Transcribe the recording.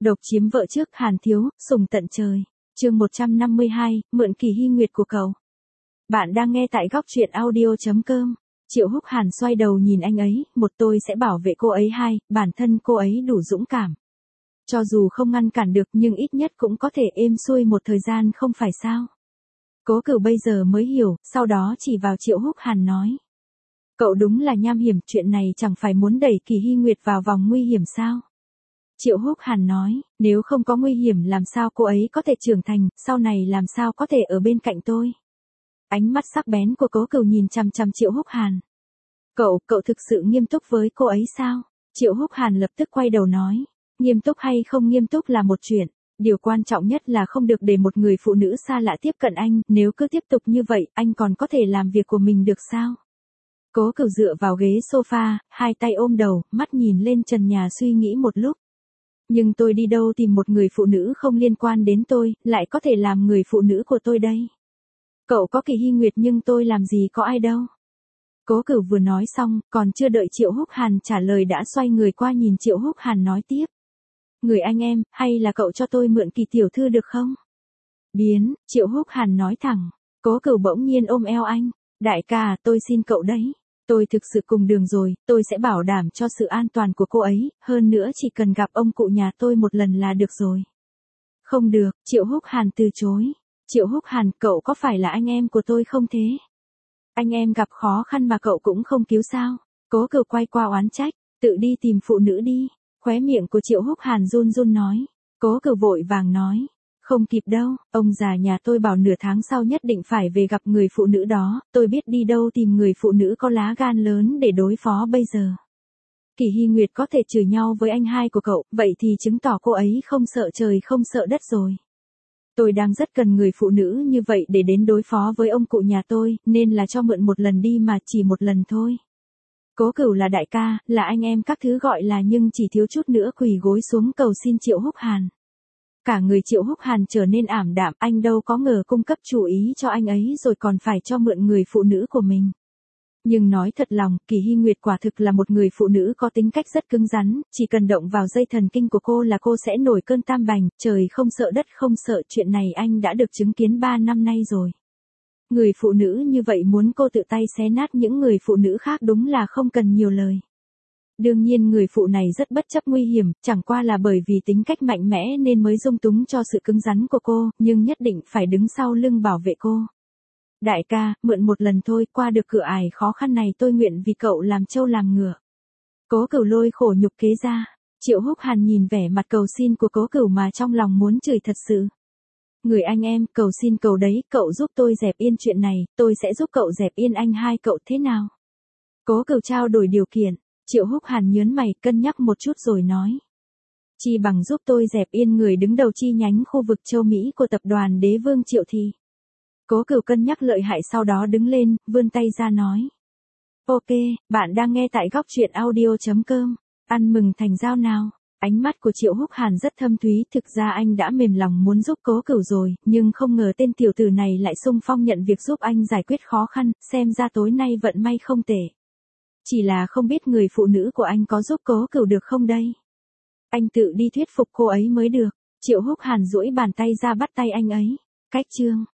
Độc chiếm vợ trước Hàn Thiếu, sùng tận trời. Chương 152, mượn Kỳ Hy Nguyệt của cậu. Bạn đang nghe tại góc truyện audio.com. Triệu Húc Hàn xoay đầu nhìn anh ấy, một tôi sẽ bảo vệ cô ấy, hai, bản thân cô ấy đủ dũng cảm. Cho dù không ngăn cản được nhưng ít nhất cũng có thể êm xuôi một thời gian không phải sao. Cố Cửu bây giờ mới hiểu, sau đó chỉ vào Triệu Húc Hàn nói. Cậu đúng là nham hiểm, chuyện này chẳng phải muốn đẩy Kỳ Hy Nguyệt vào vòng nguy hiểm sao? Triệu Húc Hàn nói, nếu không có nguy hiểm làm sao cô ấy có thể trưởng thành, sau này làm sao có thể ở bên cạnh tôi? Ánh mắt sắc bén của Cố Cửu nhìn chằm chằm Triệu Húc Hàn. Cậu thực sự nghiêm túc với cô ấy sao? Triệu Húc Hàn lập tức quay đầu nói, nghiêm túc hay không nghiêm túc là một chuyện, điều quan trọng nhất là không được để một người phụ nữ xa lạ tiếp cận anh, nếu cứ tiếp tục như vậy, anh còn có thể làm việc của mình được sao? Cố Cửu dựa vào ghế sofa, hai tay ôm đầu, mắt nhìn lên trần nhà suy nghĩ một lúc. Nhưng tôi đi đâu tìm một người phụ nữ không liên quan đến tôi, lại có thể làm người phụ nữ của tôi đây? Cậu có Kỳ Hy Nguyệt nhưng tôi làm gì có ai đâu. Cố Cửu vừa nói xong, còn chưa đợi Triệu Húc Hàn trả lời đã xoay người qua nhìn Triệu Húc Hàn nói tiếp. Người anh em, hay là cậu cho tôi mượn Kỳ tiểu thư được không? Biến, Triệu Húc Hàn nói thẳng. Cố Cửu bỗng nhiên ôm eo anh. Đại ca, tôi xin cậu đấy. Tôi thực sự cùng đường rồi, tôi sẽ bảo đảm cho sự an toàn của cô ấy, hơn nữa chỉ cần gặp ông cụ nhà tôi một lần là được rồi. Không được, Triệu Húc Hàn từ chối. Triệu Húc Hàn, cậu có phải là anh em của tôi không thế? Anh em gặp khó khăn mà cậu cũng không cứu sao? Cố Cửu quay qua oán trách, tự đi tìm phụ nữ đi. Khóe miệng của Triệu Húc Hàn run run nói. Cố Cửu vội vàng nói. Không kịp đâu, ông già nhà tôi bảo nửa tháng sau nhất định phải về gặp người phụ nữ đó, tôi biết đi đâu tìm người phụ nữ có lá gan lớn để đối phó bây giờ. Kỳ Hy Nguyệt có thể chửi nhau với anh hai của cậu, vậy thì chứng tỏ cô ấy không sợ trời không sợ đất rồi. Tôi đang rất cần người phụ nữ như vậy để đến đối phó với ông cụ nhà tôi, nên là cho mượn một lần đi mà chỉ một lần thôi. Cố Cửu là đại ca, là anh em các thứ gọi là nhưng chỉ thiếu chút nữa quỳ gối xuống cầu xin Triệu Húc Hàn. Cả người Triệu Húc Hàn trở nên ảm đạm, anh đâu có ngờ cung cấp chủ ý cho anh ấy rồi còn phải cho mượn người phụ nữ của mình. Nhưng nói thật lòng, Kỳ Hy Nguyệt quả thực là một người phụ nữ có tính cách rất cứng rắn, chỉ cần động vào dây thần kinh của cô là cô sẽ nổi cơn tam bành, trời không sợ đất không sợ, chuyện này anh đã được chứng kiến 3 năm nay rồi. Người phụ nữ như vậy muốn cô tự tay xé nát những người phụ nữ khác đúng là không cần nhiều lời. Đương nhiên người phụ này rất bất chấp nguy hiểm, chẳng qua là bởi vì tính cách mạnh mẽ nên mới dung túng cho sự cứng rắn của cô, nhưng nhất định phải đứng sau lưng bảo vệ cô. Đại ca, mượn một lần thôi, qua được cửa ải khó khăn này tôi nguyện vì cậu làm trâu làm ngựa. Cố Cửu lôi khổ nhục kế ra. Triệu Húc Hàn nhìn vẻ mặt cầu xin của Cố Cửu mà trong lòng muốn chửi thật sự. Người anh em, cầu xin cầu đấy, cậu giúp tôi dẹp yên chuyện này, tôi sẽ giúp cậu dẹp yên anh hai cậu thế nào? Cố Cửu trao đổi điều kiện. Triệu Húc Hàn nhớn mày, cân nhắc một chút rồi nói. Chi bằng giúp tôi dẹp yên người đứng đầu chi nhánh khu vực châu Mỹ của tập đoàn Đế Vương Triệu thì. Cố Cửu cân nhắc lợi hại sau đó đứng lên, vươn tay ra nói. Ok, bạn đang nghe tại góc truyện audio.com, ăn mừng thành giao nào. Ánh mắt của Triệu Húc Hàn rất thâm thúy, thực ra anh đã mềm lòng muốn giúp Cố Cửu rồi, nhưng không ngờ tên tiểu tử này lại xung phong nhận việc giúp anh giải quyết khó khăn, xem ra tối nay vận may không tệ. Chỉ là không biết người phụ nữ của anh có giúp Cố Cửu được không đây? Anh tự đi thuyết phục cô ấy mới được. Triệu Húc Hàn duỗi bàn tay ra bắt tay anh ấy. Cách chương